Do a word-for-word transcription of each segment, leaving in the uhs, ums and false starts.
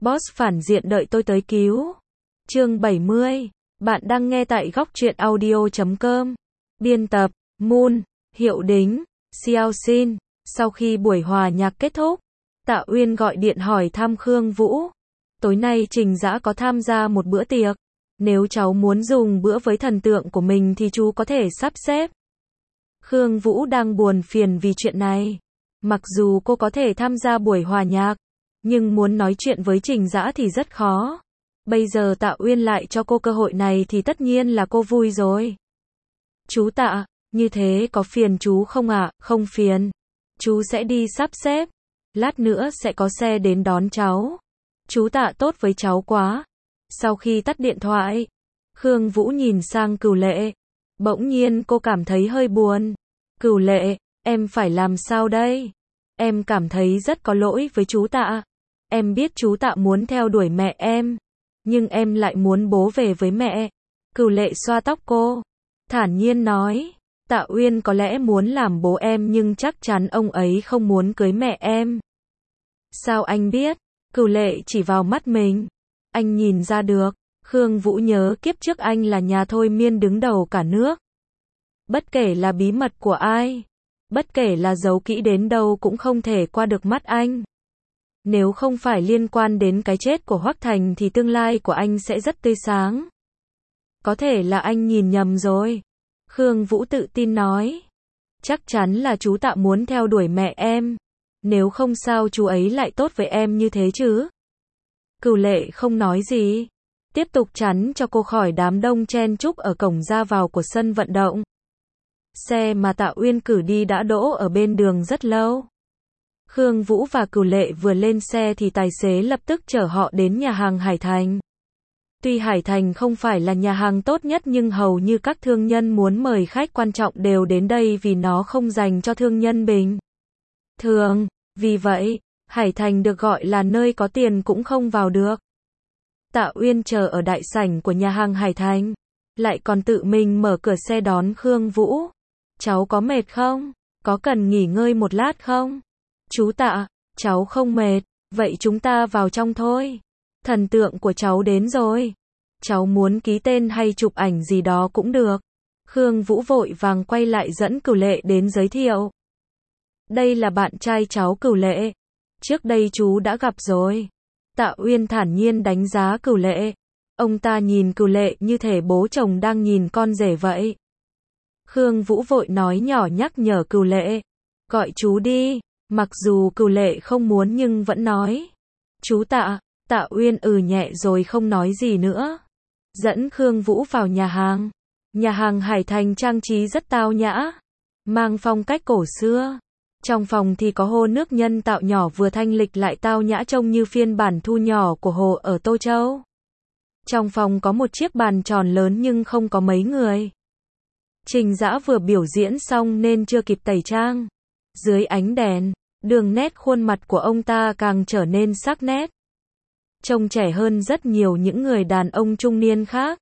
Boss phản diện đợi tôi tới cứu. Chương bảy mươi. Bạn đang nghe tại góc truyện audio chấm com. Biên tập, Moon, Hiệu Đính, Xiao Xin. Sau khi buổi hòa nhạc kết thúc, Tạ Uyên gọi điện hỏi thăm Khương Vũ. Tối nay Trình Dã có tham gia một bữa tiệc. Nếu cháu muốn dùng bữa với thần tượng của mình thì chú có thể sắp xếp. Khương Vũ đang buồn phiền vì chuyện này. Mặc dù cô có thể tham gia buổi hòa nhạc, nhưng muốn nói chuyện với Trình Dã thì rất khó. Bây giờ Tạ Uyên lại cho cô cơ hội này thì tất nhiên là cô vui rồi. Chú Tạ, như thế có phiền chú không ạ? À? Không phiền. Chú sẽ đi sắp xếp. Lát nữa sẽ có xe đến đón cháu. Chú Tạ tốt với cháu quá. Sau khi tắt điện thoại, Khương Vũ nhìn sang Cửu Lệ. Bỗng nhiên cô cảm thấy hơi buồn. Cửu Lệ, em phải làm sao đây? Em cảm thấy rất có lỗi với chú Tạ. Em biết chú Tạ muốn theo đuổi mẹ em, nhưng em lại muốn bố về với mẹ. Cửu Lệ xoa tóc cô, thản nhiên nói, Tạ Uyên có lẽ muốn làm bố em nhưng chắc chắn ông ấy không muốn cưới mẹ em. Sao anh biết? Cửu Lệ chỉ vào mắt mình. Anh nhìn ra được. Khương Vũ nhớ kiếp trước anh là nhà thôi miên đứng đầu cả nước. Bất kể là bí mật của ai, bất kể là giấu kỹ đến đâu cũng không thể qua được mắt anh. Nếu không phải liên quan đến cái chết của Hoắc Thành thì tương lai của anh sẽ rất tươi sáng. Có thể là anh nhìn nhầm rồi. Khương Vũ tự tin nói. Chắc chắn là chú Tạ muốn theo đuổi mẹ em. Nếu không sao chú ấy lại tốt với em như thế chứ? Cửu Lệ không nói gì. Tiếp tục chắn cho cô khỏi đám đông chen chúc ở cổng ra vào của sân vận động. Xe mà Tạ Uyên cử đi đã đỗ ở bên đường rất lâu. Khương Vũ và Cửu Lệ vừa lên xe thì tài xế lập tức chở họ đến nhà hàng Hải Thành. Tuy Hải Thành không phải là nhà hàng tốt nhất nhưng hầu như các thương nhân muốn mời khách quan trọng đều đến đây vì nó không dành cho thương nhân bình thường. Vì vậy, Hải Thành được gọi là nơi có tiền cũng không vào được. Tạ Uyên chờ ở đại sảnh của nhà hàng Hải Thành, lại còn tự mình mở cửa xe đón Khương Vũ. Cháu có mệt không? Có cần nghỉ ngơi một lát không? Chú Tạ, cháu không mệt, vậy chúng ta vào trong thôi. Thần tượng của cháu đến rồi. Cháu muốn ký tên hay chụp ảnh gì đó cũng được. Khương Vũ vội vàng quay lại dẫn Cửu Lệ đến giới thiệu. Đây là bạn trai cháu Cửu Lệ. Trước đây chú đã gặp rồi. Tạ Uyên thản nhiên đánh giá Cửu Lệ. Ông ta nhìn Cửu Lệ như thể bố chồng đang nhìn con rể vậy. Khương Vũ vội nói nhỏ nhắc nhở Cửu Lệ. Gọi chú đi. Mặc dù Cửu Lệ không muốn nhưng vẫn nói. Chú Tạ. Tạ Uyên ừ nhẹ rồi không nói gì nữa. Dẫn Khương Vũ vào nhà hàng. Nhà hàng Hải Thành trang trí rất tao nhã, mang phong cách cổ xưa. Trong phòng thì có hồ nước nhân tạo nhỏ vừa thanh lịch lại tao nhã trông như phiên bản thu nhỏ của hồ ở Tô Châu. Trong phòng có một chiếc bàn tròn lớn nhưng không có mấy người. Trình Dã vừa biểu diễn xong nên chưa kịp tẩy trang. Dưới ánh đèn, đường nét khuôn mặt của ông ta càng trở nên sắc nét. Trông trẻ hơn rất nhiều những người đàn ông trung niên khác.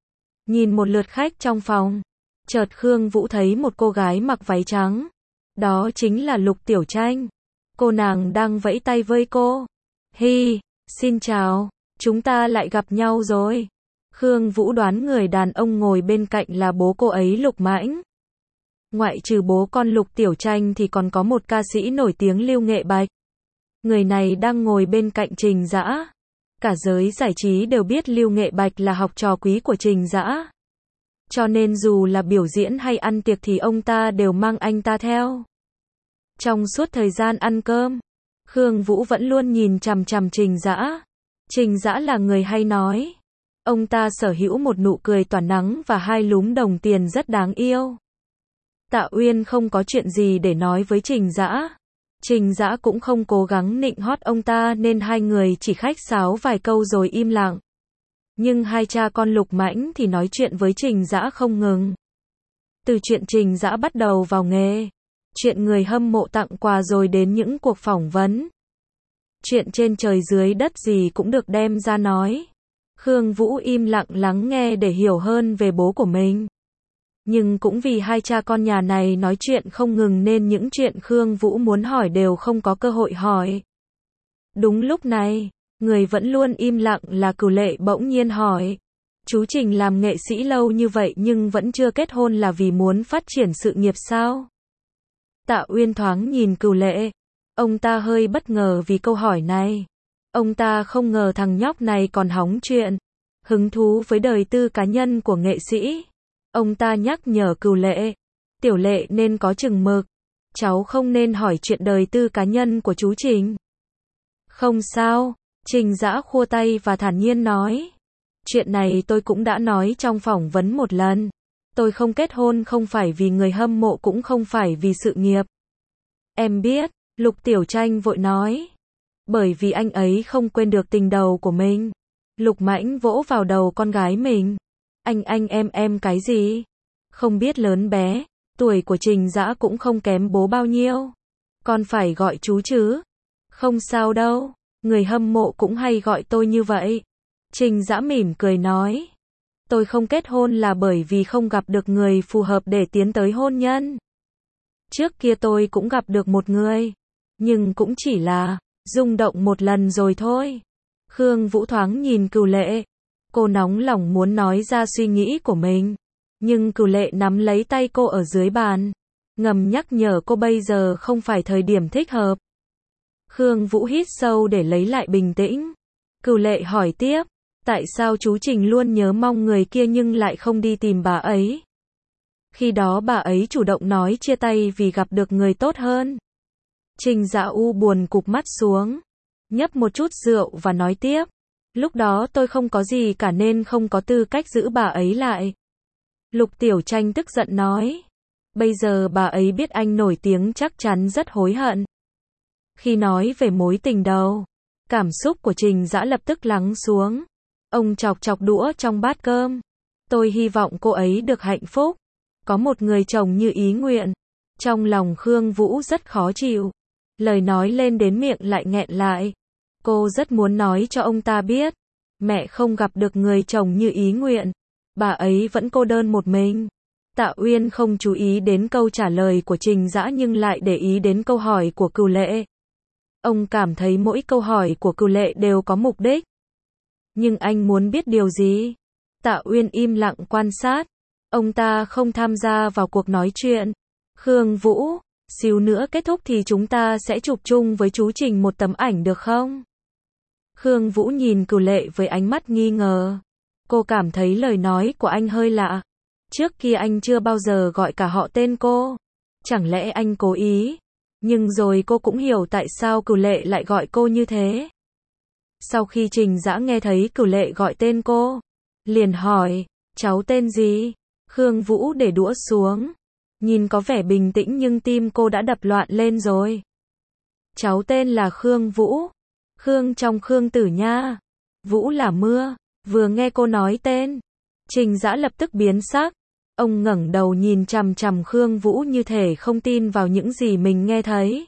Nhìn một lượt khách trong phòng, chợt Khương Vũ thấy một cô gái mặc váy trắng. Đó chính là Lục Tiểu Tranh. Cô nàng đang vẫy tay với cô. Hi, xin chào, chúng ta lại gặp nhau rồi. Khương Vũ đoán người đàn ông ngồi bên cạnh là bố cô ấy Lục Mãnh. Ngoại trừ bố con Lục Tiểu Tranh thì còn có một ca sĩ nổi tiếng Lưu Nghệ Bạch. Người này đang ngồi bên cạnh Trình Dã. Cả giới giải trí đều biết Lưu Nghệ Bạch là học trò quý của Trình Dã. Cho nên dù là biểu diễn hay ăn tiệc thì ông ta đều mang anh ta theo. Trong suốt thời gian ăn cơm, Khương Vũ vẫn luôn nhìn chằm chằm Trình Dã. Trình Dã là người hay nói. Ông ta sở hữu một nụ cười tỏa nắng và hai lúm đồng tiền rất đáng yêu. Tạ Uyên không có chuyện gì để nói với Trình Dã. Trình Dã cũng không cố gắng nịnh hót ông ta nên hai người chỉ khách sáo vài câu rồi im lặng. Nhưng hai cha con Lục Mãnh thì nói chuyện với Trình Dã không ngừng. Từ chuyện Trình Dã bắt đầu vào nghề, chuyện người hâm mộ tặng quà rồi đến những cuộc phỏng vấn. Chuyện trên trời dưới đất gì cũng được đem ra nói. Khương Vũ im lặng lắng nghe để hiểu hơn về bố của mình. Nhưng cũng vì hai cha con nhà này nói chuyện không ngừng nên những chuyện Khương Vũ muốn hỏi đều không có cơ hội hỏi. Đúng lúc này, Người vẫn luôn im lặng là Cửu Lệ bỗng nhiên hỏi. Chú Trình làm nghệ sĩ lâu như vậy nhưng vẫn chưa kết hôn là vì muốn phát triển sự nghiệp sao? Tạ Uyên thoáng nhìn Cửu Lệ. Ông ta hơi bất ngờ vì câu hỏi này. Ông ta không ngờ thằng nhóc này còn hóng chuyện. Hứng thú với đời tư cá nhân của nghệ sĩ. Ông ta nhắc nhở Cửu Lệ. Tiểu Lệ nên có chừng mực. Cháu không nên hỏi chuyện đời tư cá nhân của chú Trình. Không sao. Trình Dã khua tay và thản nhiên nói. Chuyện này tôi cũng đã nói trong phỏng vấn một lần. Tôi không kết hôn không phải vì người hâm mộ cũng không phải vì sự nghiệp. Em biết, Lục Tiểu Tranh vội nói. Bởi vì anh ấy không quên được tình đầu của mình. Lục Mãnh vỗ vào đầu con gái mình. Anh anh em em cái gì? Không biết lớn bé, tuổi của Trình Dã cũng không kém bố bao nhiêu. Con phải gọi chú chứ? Không sao đâu, người hâm mộ cũng hay gọi tôi như vậy. Trình Dã mỉm cười nói. Tôi không kết hôn là bởi vì không gặp được người phù hợp để tiến tới hôn nhân. Trước kia tôi cũng gặp được một người, nhưng cũng chỉ là rung động một lần rồi thôi. Khương Vũ thoáng nhìn Cửu Lệ. Cô nóng lòng muốn nói ra suy nghĩ của mình. Nhưng Cửu Lệ nắm lấy tay cô ở dưới bàn. Ngầm nhắc nhở cô bây giờ không phải thời điểm thích hợp. Khương Vũ hít sâu để lấy lại bình tĩnh. Cửu Lệ hỏi tiếp. Tại sao chú Trình luôn nhớ mong người kia nhưng lại không đi tìm bà ấy? Khi đó bà ấy chủ động nói chia tay vì gặp được người tốt hơn. Trình Dã U buồn cụp mắt xuống. Nhấp một chút rượu và nói tiếp. Lúc đó tôi không có gì cả nên không có tư cách giữ bà ấy lại. Lục Tiểu Tranh tức giận nói. Bây giờ bà ấy biết anh nổi tiếng chắc chắn rất hối hận. Khi nói về mối tình đầu, cảm xúc của Trình Dã lập tức lắng xuống. Ông chọc chọc đũa trong bát cơm. Tôi hy vọng cô ấy được hạnh phúc. Có một người chồng như ý nguyện. Trong lòng Khương Vũ rất khó chịu. Lời nói lên đến miệng lại nghẹn lại. Cô rất muốn nói cho ông ta biết. Mẹ không gặp được người chồng như ý nguyện. Bà ấy vẫn cô đơn một mình. Tạ Uyên không chú ý đến câu trả lời của Trình Dã nhưng lại để ý đến câu hỏi của Cửu Lệ. Ông cảm thấy mỗi câu hỏi của Cửu Lệ đều có mục đích. Nhưng anh muốn biết điều gì? Tạ Uyên im lặng quan sát. Ông ta không tham gia vào cuộc nói chuyện. Khương Vũ, xíu nữa kết thúc thì chúng ta sẽ chụp chung với chú Trình một tấm ảnh được không? Khương Vũ nhìn Cửu Lệ với ánh mắt nghi ngờ. Cô cảm thấy lời nói của anh hơi lạ. Trước kia anh chưa bao giờ gọi cả họ tên cô. Chẳng lẽ anh cố ý? Nhưng rồi cô cũng hiểu tại sao Cửu Lệ lại gọi cô như thế. Sau khi Trình Dã nghe thấy Cửu Lệ gọi tên cô, liền hỏi, cháu tên gì? Khương Vũ để đũa xuống. Nhìn có vẻ bình tĩnh nhưng tim cô đã đập loạn lên rồi. Cháu tên là Khương Vũ. Khương trong Khương Tử nha. Vũ là mưa. Vừa nghe cô nói tên, Trình Dã lập tức biến sắc. Ông ngẩng đầu nhìn chằm chằm Khương Vũ như thể không tin vào những gì mình nghe thấy.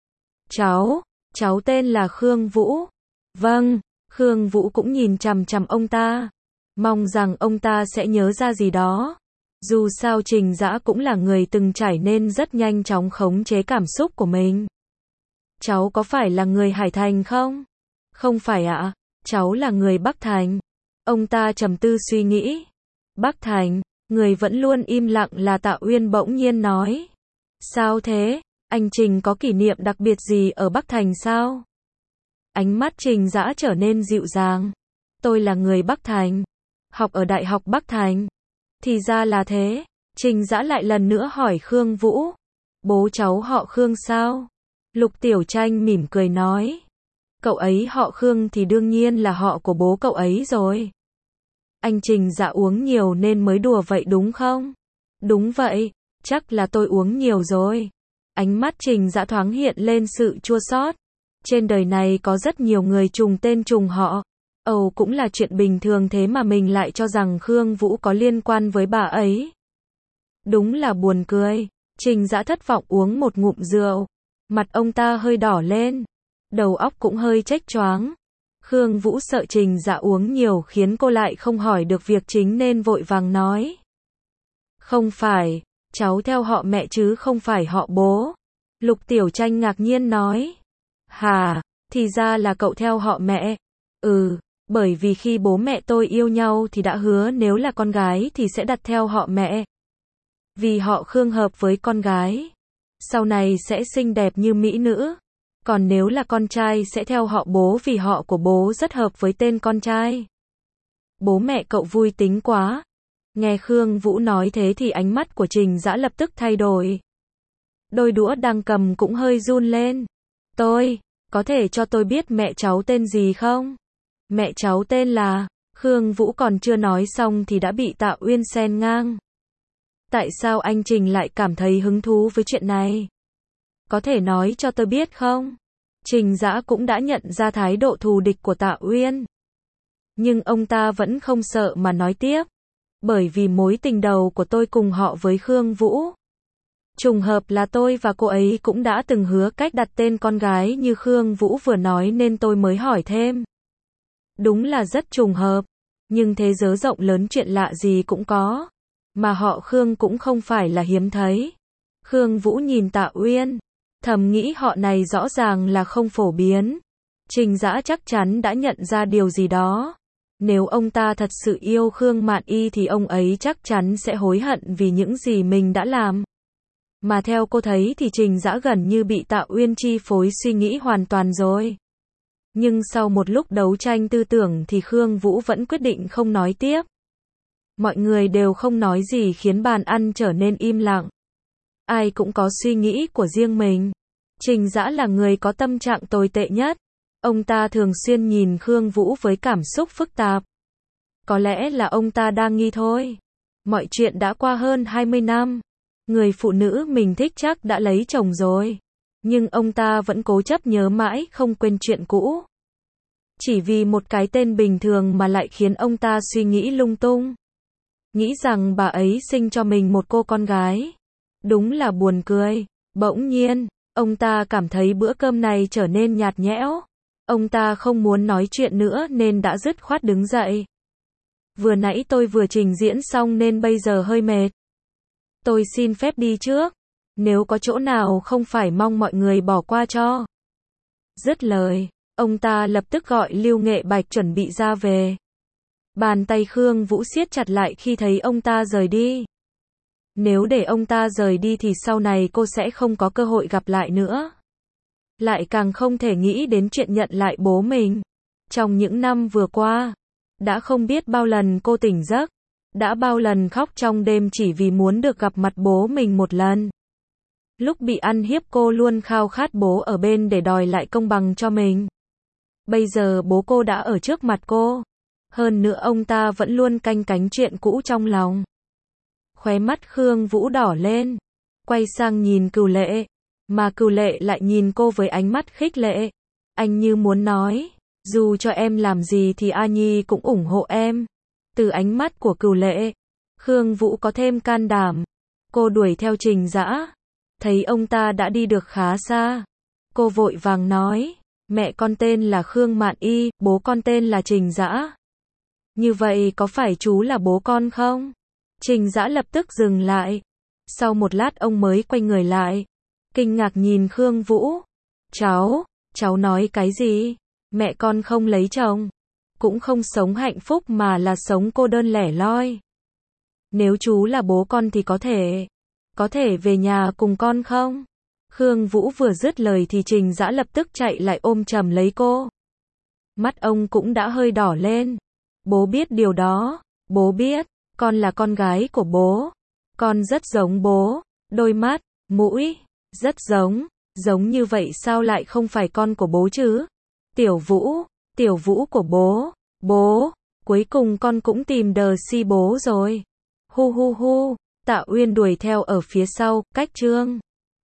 Cháu, cháu tên là Khương Vũ. Vâng, Khương Vũ cũng nhìn chằm chằm ông ta. Mong rằng ông ta sẽ nhớ ra gì đó. Dù sao Trình Dã cũng là người từng trải nên rất nhanh chóng khống chế cảm xúc của mình. Cháu có phải là người Hải Thành không? Không phải ạ, cháu là người Bắc Thành. Ông ta trầm tư suy nghĩ. Bắc Thành, người vẫn luôn im lặng là Tạ Uyên bỗng nhiên nói. Sao thế? Anh Trình có kỷ niệm đặc biệt gì ở Bắc Thành sao? Ánh mắt Trình Dã trở nên dịu dàng. Tôi là người Bắc Thành. Học ở Đại học Bắc Thành. Thì ra là thế. Trình Dã lại lần nữa hỏi Khương Vũ. Bố cháu họ Khương sao? Lục Tiểu Tranh mỉm cười nói. Cậu ấy họ Khương thì đương nhiên là họ của bố cậu ấy rồi. Anh Trình Dã uống nhiều nên mới đùa vậy đúng không? Đúng vậy, chắc là tôi uống nhiều rồi. Ánh mắt Trình Dã thoáng hiện lên sự chua xót. Trên đời này có rất nhiều người trùng tên trùng họ. Ồ cũng là chuyện bình thường thế mà mình lại cho rằng Khương Vũ có liên quan với bà ấy. Đúng là buồn cười. Trình Dã thất vọng uống một ngụm rượu. Mặt ông ta hơi đỏ lên. Đầu óc cũng hơi chếch choáng. Khương Vũ sợ Trình Dã uống nhiều khiến cô lại không hỏi được việc chính nên vội vàng nói. Không phải, cháu theo họ mẹ chứ không phải họ bố. Lục Tiểu Tranh ngạc nhiên nói. Hà, thì ra là cậu theo họ mẹ. Ừ, bởi vì khi bố mẹ tôi yêu nhau thì đã hứa nếu là con gái thì sẽ đặt theo họ mẹ. Vì họ Khương hợp với con gái, sau này sẽ xinh đẹp như mỹ nữ. Còn nếu là con trai sẽ theo họ bố vì họ của bố rất hợp với tên con trai. Bố mẹ cậu vui tính quá. Nghe Khương Vũ nói thế thì ánh mắt của Trình Dã lập tức thay đổi. Đôi đũa đang cầm cũng hơi run lên. Tôi, có thể cho tôi biết mẹ cháu tên gì không? Mẹ cháu tên là, Khương Vũ còn chưa nói xong thì đã bị Tạ Uyên xen ngang. Tại sao anh Trình lại cảm thấy hứng thú với chuyện này? Có thể nói cho tôi biết không? Trình Dã cũng đã nhận ra thái độ thù địch của Tạ Uyên. Nhưng ông ta vẫn không sợ mà nói tiếp. Bởi vì mối tình đầu của tôi cùng họ với Khương Vũ. Trùng hợp là tôi và cô ấy cũng đã từng hứa cách đặt tên con gái như Khương Vũ vừa nói nên tôi mới hỏi thêm. Đúng là rất trùng hợp. Nhưng thế giới rộng lớn chuyện lạ gì cũng có. Mà họ Khương cũng không phải là hiếm thấy. Khương Vũ nhìn Tạ Uyên. Thầm nghĩ họ này rõ ràng là không phổ biến. Trình Dã chắc chắn đã nhận ra điều gì đó. Nếu ông ta thật sự yêu Khương Mạn Y thì ông ấy chắc chắn sẽ hối hận vì những gì mình đã làm. Mà theo cô thấy thì Trình Dã gần như bị Tạ Uyên chi phối suy nghĩ hoàn toàn rồi. Nhưng sau một lúc đấu tranh tư tưởng thì Khương Vũ vẫn quyết định không nói tiếp. Mọi người đều không nói gì khiến bàn ăn trở nên im lặng. Ai cũng có suy nghĩ của riêng mình. Trình Dã là người có tâm trạng tồi tệ nhất. Ông ta thường xuyên nhìn Khương Vũ với cảm xúc phức tạp. Có lẽ là ông ta đang nghi thôi. Mọi chuyện đã qua hơn hai mươi năm. Người phụ nữ mình thích chắc đã lấy chồng rồi. Nhưng ông ta vẫn cố chấp nhớ mãi không quên chuyện cũ. Chỉ vì một cái tên bình thường mà lại khiến ông ta suy nghĩ lung tung. Nghĩ rằng bà ấy sinh cho mình một cô con gái. Đúng là buồn cười. Bỗng nhiên, ông ta cảm thấy bữa cơm này trở nên nhạt nhẽo. Ông ta không muốn nói chuyện nữa nên đã dứt khoát đứng dậy. Vừa nãy tôi vừa trình diễn xong nên bây giờ hơi mệt. Tôi xin phép đi trước. Nếu có chỗ nào không phải mong mọi người bỏ qua cho. Dứt lời, ông ta lập tức gọi Lưu Nghệ Bạch chuẩn bị ra về. Bàn tay Khương Vũ siết chặt lại khi thấy ông ta rời đi. Nếu để ông ta rời đi thì sau này cô sẽ không có cơ hội gặp lại nữa. Lại càng không thể nghĩ đến chuyện nhận lại bố mình. Trong những năm vừa qua, đã không biết bao lần cô tỉnh giấc, đã bao lần khóc trong đêm chỉ vì muốn được gặp mặt bố mình một lần. Lúc bị ăn hiếp cô luôn khao khát bố ở bên để đòi lại công bằng cho mình. Bây giờ bố cô đã ở trước mặt cô. Hơn nữa ông ta vẫn luôn canh cánh chuyện cũ trong lòng. Khóe mắt Khương Vũ đỏ lên. Quay sang nhìn Cửu Lệ. Mà Cửu Lệ lại nhìn cô với ánh mắt khích lệ. Anh như muốn nói, dù cho em làm gì thì A Nhi cũng ủng hộ em. Từ ánh mắt của Cửu Lệ, Khương Vũ có thêm can đảm. Cô đuổi theo Trình Dã. Thấy ông ta đã đi được khá xa. Cô vội vàng nói, mẹ con tên là Khương Mạn Y, bố con tên là Trình Dã. Như vậy có phải chú là bố con không? Trình Dã lập tức dừng lại. Sau một lát ông mới quay người lại. Kinh ngạc nhìn Khương Vũ. Cháu, cháu nói cái gì? Mẹ con không lấy chồng. Cũng không sống hạnh phúc mà là sống cô đơn lẻ loi. Nếu chú là bố con thì có thể. Có thể về nhà cùng con không? Khương Vũ vừa dứt lời thì Trình Dã lập tức chạy lại ôm chầm lấy cô. Mắt ông cũng đã hơi đỏ lên. Bố biết điều đó. Bố biết, con là con gái của bố. Con rất giống bố. Đôi mắt, mũi, rất giống. Giống như vậy sao lại không phải con của bố chứ? Tiểu Vũ, Tiểu Vũ của bố. Bố, cuối cùng con cũng tìm đờ si bố rồi. Hu hu hu, Tạ Uyên đuổi theo ở phía sau, cách Trương